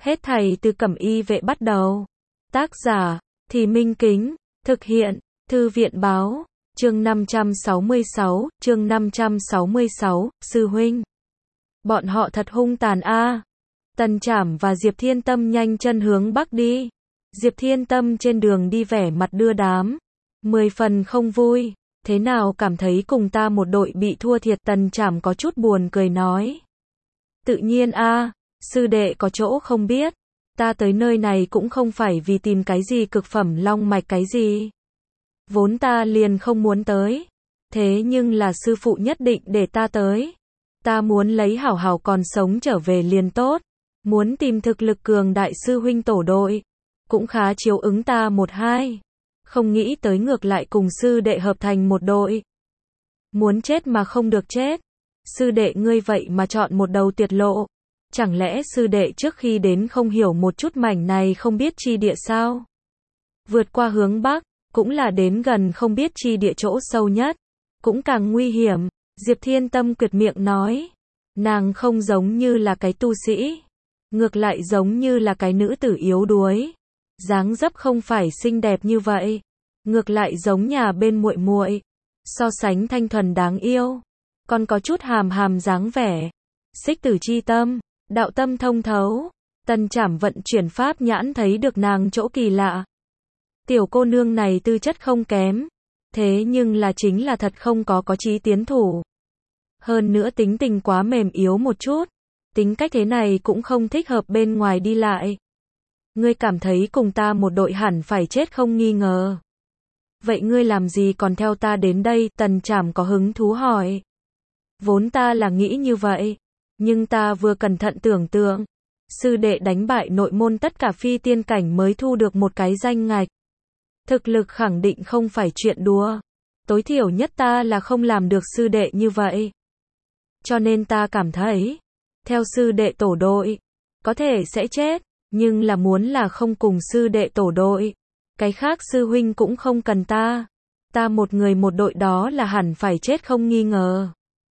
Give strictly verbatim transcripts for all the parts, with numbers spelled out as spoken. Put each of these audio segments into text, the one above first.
Hết thảy từ Cẩm Y vệ bắt đầu. Tác giả, Thì Minh Kính, thực hiện, Thư viện báo, chương năm trăm sáu mươi sáu, chương năm trăm sáu mươi sáu, sư huynh. Bọn họ thật hung tàn a. Tần Trảm và Diệp Thiên Tâm nhanh chân hướng bắc đi. Diệp Thiên Tâm trên đường đi vẻ mặt đưa đám, mười phần không vui. Thế nào cảm thấy cùng ta một đội bị thua thiệt? Tần Trảm có chút buồn cười nói. Tự nhiên a, sư đệ có chỗ không biết. Ta tới nơi này cũng không phải vì tìm cái gì cực phẩm long mạch cái gì. Vốn ta liền không muốn tới. Thế nhưng là sư phụ nhất định để ta tới. Ta muốn lấy hảo hảo còn sống trở về liền tốt. Muốn tìm thực lực cường đại sư huynh tổ đội. Cũng khá chiếu ứng ta một hai. Không nghĩ tới ngược lại cùng sư đệ hợp thành một đội. Muốn chết mà không được chết. Sư đệ ngươi vậy mà chọn một đầu tuyệt lộ. Chẳng lẽ sư đệ trước khi đến không hiểu một chút mảnh này không biết chi địa sao? Vượt qua hướng bắc, cũng là đến gần không biết chi địa chỗ sâu nhất. Cũng càng nguy hiểm. Diệp Thiên Tâm quyệt miệng nói. Nàng không giống như là cái tu sĩ. Ngược lại giống như là cái nữ tử yếu đuối. Dáng dấp không phải xinh đẹp như vậy. Ngược lại giống nhà bên muội muội. So sánh thanh thuần đáng yêu. Còn có chút hàm hàm dáng vẻ. Xích tử chi tâm, đạo tâm thông thấu. Tần Trảm vận chuyển pháp nhãn thấy được nàng chỗ kỳ lạ. Tiểu cô nương này tư chất không kém. Thế nhưng là chính là thật không có có chí tiến thủ. Hơn nữa tính tình quá mềm yếu một chút. Tính cách thế này cũng không thích hợp bên ngoài đi lại. Ngươi cảm thấy cùng ta một đội hẳn phải chết không nghi ngờ. Vậy ngươi làm gì còn theo ta đến đây? Tần Trảm có hứng thú hỏi. Vốn ta là nghĩ như vậy. Nhưng ta vừa cẩn thận tưởng tượng. Sư đệ đánh bại nội môn tất cả phi tiên cảnh mới thu được một cái danh ngạch. Thực lực khẳng định không phải chuyện đùa. Tối thiểu nhất ta là không làm được sư đệ như vậy. Cho nên ta cảm thấy. Theo sư đệ tổ đội. Có thể sẽ chết. Nhưng là muốn là không cùng sư đệ tổ đội. Cái khác sư huynh cũng không cần ta. Ta một người một đội đó là hẳn phải chết không nghi ngờ.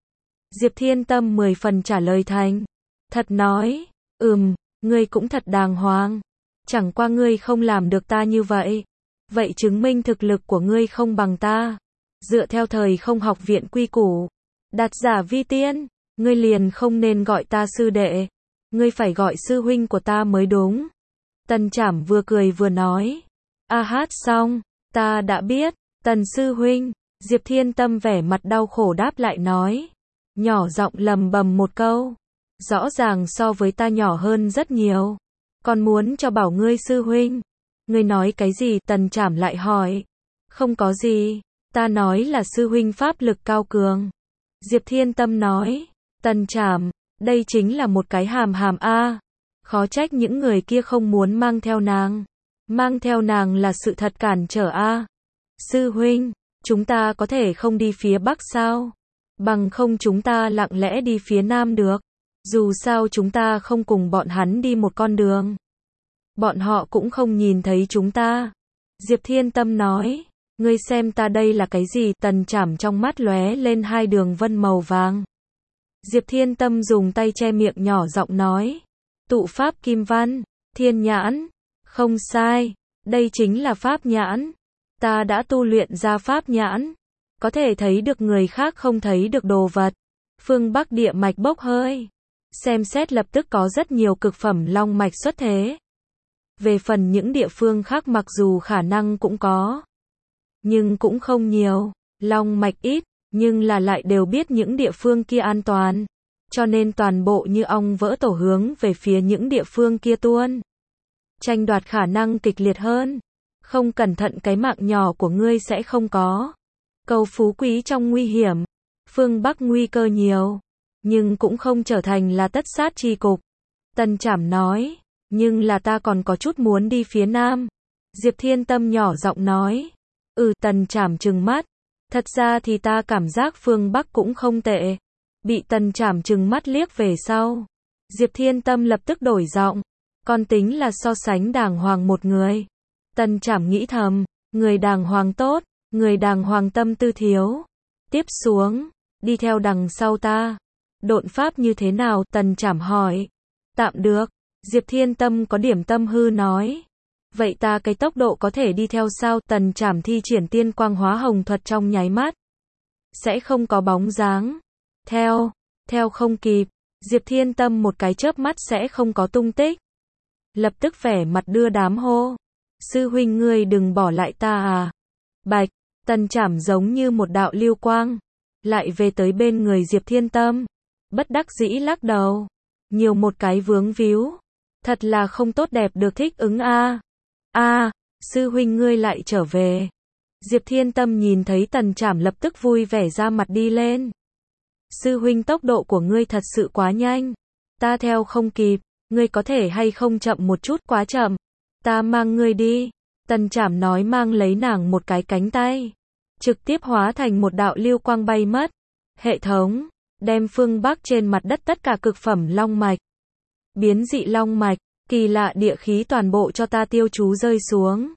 Diệp Thiên Tâm mười phần trả lời thành. Thật nói. Ừm, ngươi cũng thật đàng hoàng. Chẳng qua ngươi không làm được ta như vậy. Vậy chứng minh thực lực của ngươi không bằng ta. Dựa theo thời không học viện quy củ. Đạt giả vi tiên. Ngươi liền không nên gọi ta sư đệ. Ngươi phải gọi sư huynh của ta mới đúng. Tần Trảm vừa cười vừa nói. A hát xong. Ta đã biết. Tần sư huynh. Diệp Thiên Tâm vẻ mặt đau khổ đáp lại nói. Nhỏ giọng lầm bầm một câu. Rõ ràng so với ta nhỏ hơn rất nhiều. Còn muốn cho bảo ngươi sư huynh. Ngươi nói cái gì? Tần Trảm lại hỏi. Không có gì. Ta nói là sư huynh pháp lực cao cường. Diệp Thiên Tâm nói. Tần Trảm, đây chính là một cái hàm hàm a. Khó trách những người kia không muốn mang theo nàng. Mang theo nàng là sự thật cản trở a. Sư huynh, chúng ta có thể không đi phía bắc sao? Bằng không chúng ta lặng lẽ đi phía nam được. Dù sao chúng ta không cùng bọn hắn đi một con đường. Bọn họ cũng không nhìn thấy chúng ta. Diệp Thiên Tâm nói. Ngươi xem ta đây là cái gì? Tần Trảm trong mắt lóe lên hai đường vân màu vàng. Diệp Thiên Tâm dùng tay che miệng nhỏ giọng nói. Tụ pháp kim văn, thiên nhãn. Không sai, đây chính là pháp nhãn. Ta đã tu luyện ra pháp nhãn. Có thể thấy được người khác không thấy được đồ vật. Phương Bắc địa mạch bốc hơi. Xem xét lập tức có rất nhiều cực phẩm long mạch xuất thế. Về phần những địa phương khác mặc dù khả năng cũng có. Nhưng cũng không nhiều. Long mạch ít. Nhưng là lại đều biết những địa phương kia an toàn. Cho nên toàn bộ như ong vỡ tổ hướng về phía những địa phương kia tuôn. Tranh đoạt khả năng kịch liệt hơn. Không cẩn thận cái mạng nhỏ của ngươi sẽ không có. Cầu phú quý trong nguy hiểm. Phương Bắc nguy cơ nhiều. Nhưng cũng không trở thành là tất sát chi cục. Tần Trảm nói. Nhưng là ta còn có chút muốn đi phía Nam. Diệp Thiên Tâm nhỏ giọng nói. Ừ. Tần Trảm trừng mắt. Thật ra thì ta cảm giác phương Bắc cũng không tệ. Bị Tần Trảm trừng mắt liếc về sau. Diệp Thiên Tâm lập tức đổi giọng. Con tính là so sánh đàng hoàng một người. Tần Trảm nghĩ thầm. Người đàng hoàng tốt. Người đàng hoàng tâm tư thiếu. Tiếp xuống. Đi theo đằng sau ta. Độn pháp như thế nào? Tần Trảm hỏi. Tạm được. Diệp Thiên Tâm có điểm tâm hư nói. Vậy ta cái tốc độ có thể đi theo sao? Tần Trảm thi triển tiên quang hóa hồng thuật trong nháy mắt. Sẽ không có bóng dáng. Theo, theo không kịp. Diệp Thiên Tâm một cái chớp mắt sẽ không có tung tích. Lập tức vẻ mặt đưa đám hô. Sư huynh ngươi đừng bỏ lại ta à. Bạch, Tần Trảm giống như một đạo lưu quang. Lại về tới bên người Diệp Thiên Tâm. Bất đắc dĩ lắc đầu. Nhiều một cái vướng víu. Thật là không tốt đẹp được thích ứng a. A, sư huynh ngươi lại trở về. Diệp Thiên Tâm nhìn thấy Tần Trảm lập tức vui vẻ ra mặt đi lên. Sư huynh tốc độ của ngươi thật sự quá nhanh. Ta theo không kịp, ngươi có thể hay không chậm một chút, quá chậm. Ta mang ngươi đi. Tần Trảm nói mang lấy nàng một cái cánh tay. Trực tiếp hóa thành một đạo lưu quang bay mất. Hệ thống, đem phương Bắc trên mặt đất tất cả cực phẩm long mạch. Biến dị long mạch, kỳ lạ địa khí toàn bộ cho ta tiêu chú rơi xuống.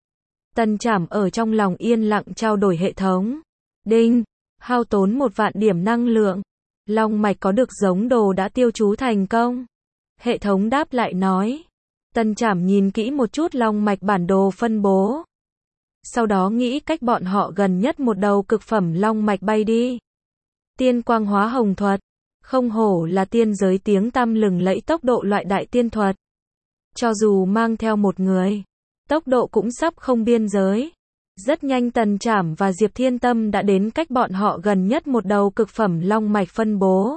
Tần Trảm ở trong lòng yên lặng trao đổi hệ thống. Đinh, hao tốn một vạn điểm năng lượng. Long mạch có được giống đồ đã tiêu chú thành công. Hệ thống đáp lại nói. Tần Trảm nhìn kỹ một chút long mạch bản đồ phân bố. Sau đó nghĩ cách bọn họ gần nhất một đầu cực phẩm long mạch bay đi. Tiên quang hóa hồng thuật. Không hổ là tiên giới tiếng tăm lừng lẫy tốc độ loại đại tiên thuật. Cho dù mang theo một người, tốc độ cũng sắp không biên giới. Rất nhanh Tần Trảm và Diệp Thiên Tâm đã đến cách bọn họ gần nhất một đầu cực phẩm long mạch phân bố.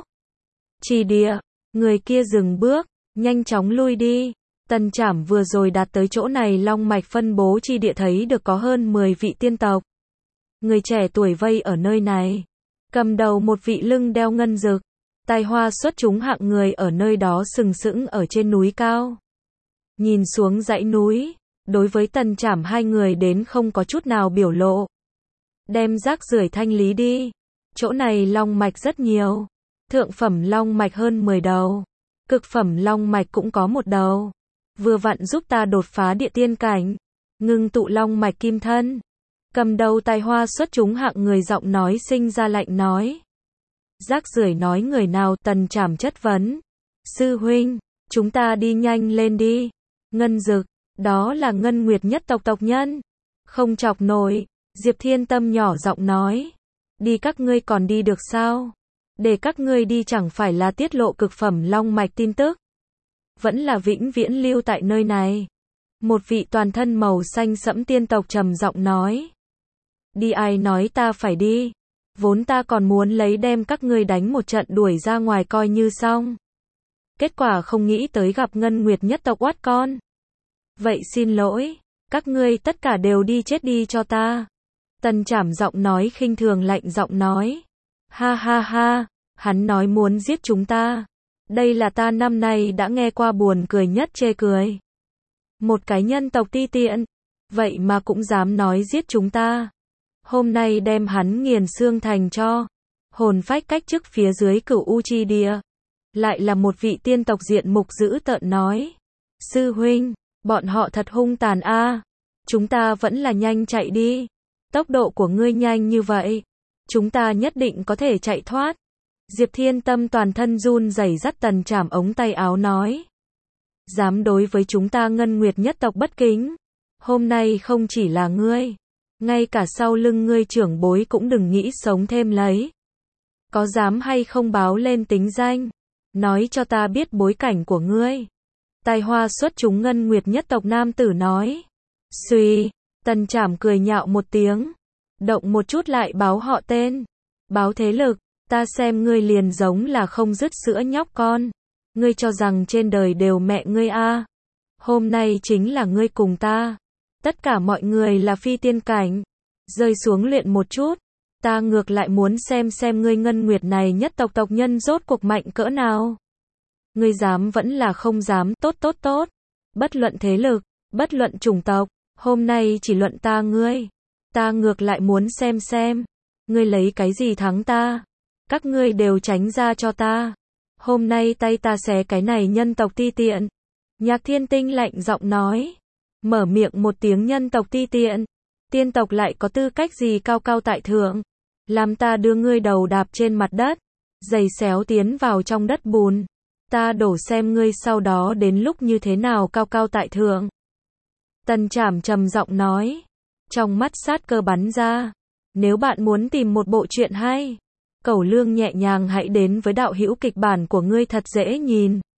Trì địa, người kia dừng bước, nhanh chóng lui đi. Tần Trảm vừa rồi đạt tới chỗ này long mạch phân bố chi địa thấy được có hơn mười vị tiên tộc. Người trẻ tuổi vây ở nơi này. Cầm đầu một vị lưng đeo ngân dực. Tài hoa xuất chúng hạng người ở nơi đó sừng sững ở trên núi cao. Nhìn xuống dãy núi, đối với Tần Trảm hai người đến không có chút nào biểu lộ. Đem rác rưởi thanh lý đi. Chỗ này long mạch rất nhiều. Thượng phẩm long mạch hơn mười đầu. Cực phẩm long mạch cũng có một đầu. Vừa vặn giúp ta đột phá địa tiên cảnh. Ngưng tụ long mạch kim thân. Cầm đầu tài hoa xuất chúng hạng người giọng nói sinh ra lạnh nói. Rác rưởi nói người nào? Tần Trảm chất vấn. Sư huynh, chúng ta đi nhanh lên đi. Ngân dực, đó là Ngân Nguyệt nhất tộc tộc nhân. Không chọc nổi. Diệp Thiên Tâm nhỏ giọng nói. Đi các ngươi còn đi được sao? Để các ngươi đi chẳng phải là tiết lộ cực phẩm long mạch tin tức. Vẫn là vĩnh viễn lưu tại nơi này. Một vị toàn thân màu xanh sẫm tiên tộc trầm giọng nói. Đi ai nói ta phải đi. Vốn ta còn muốn lấy đem các ngươi đánh một trận đuổi ra ngoài coi như xong. Kết quả không nghĩ tới gặp Ngân Nguyệt nhất tộc oát con. Vậy xin lỗi, các ngươi tất cả đều đi chết đi cho ta. Tần Trảm giọng nói khinh thường lạnh giọng nói. Ha ha ha, hắn nói muốn giết chúng ta. Đây là ta năm nay đã nghe qua buồn cười nhất chê cười. Một cái nhân tộc ti tiện, vậy mà cũng dám nói giết chúng ta. Hôm nay đem hắn nghiền xương thành cho. Hồn phách cách chức phía dưới Cửu U Chi Địa. Lại là một vị tiên tộc diện mục dữ tợn nói. Sư huynh, bọn họ thật hung tàn a. Chúng ta vẫn là nhanh chạy đi. Tốc độ của ngươi nhanh như vậy. Chúng ta nhất định có thể chạy thoát. Diệp Thiên Tâm toàn thân run rẩy dắt Tần Trảm ống tay áo nói. Dám đối với chúng ta Ngân Nguyệt nhất tộc bất kính. Hôm nay không chỉ là ngươi. Ngay cả sau lưng ngươi trưởng bối cũng đừng nghĩ sống thêm lấy. Có dám hay không báo lên tính danh. Nói cho ta biết bối cảnh của ngươi. Tài hoa xuất chúng Ngân Nguyệt nhất tộc nam tử nói. Xuy, Tần Trảm cười nhạo một tiếng. Động một chút lại báo họ tên. Báo thế lực, ta xem ngươi liền giống là không dứt sữa nhóc con. Ngươi cho rằng trên đời đều mẹ ngươi a? À. Hôm nay chính là ngươi cùng ta. Tất cả mọi người là phi tiên cảnh. Rơi xuống luyện một chút. Ta ngược lại muốn xem xem ngươi Ngân Nguyệt này nhất tộc tộc nhân rốt cuộc mạnh cỡ nào. Ngươi dám vẫn là không dám, tốt tốt tốt. Bất luận thế lực, bất luận chủng tộc, hôm nay chỉ luận ta ngươi. Ta ngược lại muốn xem xem. Ngươi lấy cái gì thắng ta. Các ngươi đều tránh ra cho ta. Hôm nay tay ta xé cái này nhân tộc ti tiện. Nhạc Thiên Tinh lạnh giọng nói. Mở miệng một tiếng nhân tộc ti tiện. Tiên tộc lại có tư cách gì cao cao tại thượng. Làm ta đưa ngươi đầu đạp trên mặt đất. Giày xéo tiến vào trong đất bùn. Ta đổ xem ngươi sau đó đến lúc như thế nào cao cao tại thượng. Tần Trảm trầm giọng nói. Trong mắt sát cơ bắn ra. Nếu bạn muốn tìm một bộ truyện hay, Cẩu Lương nhẹ nhàng hãy đến với đạo hữu kịch bản của ngươi thật dễ nhìn.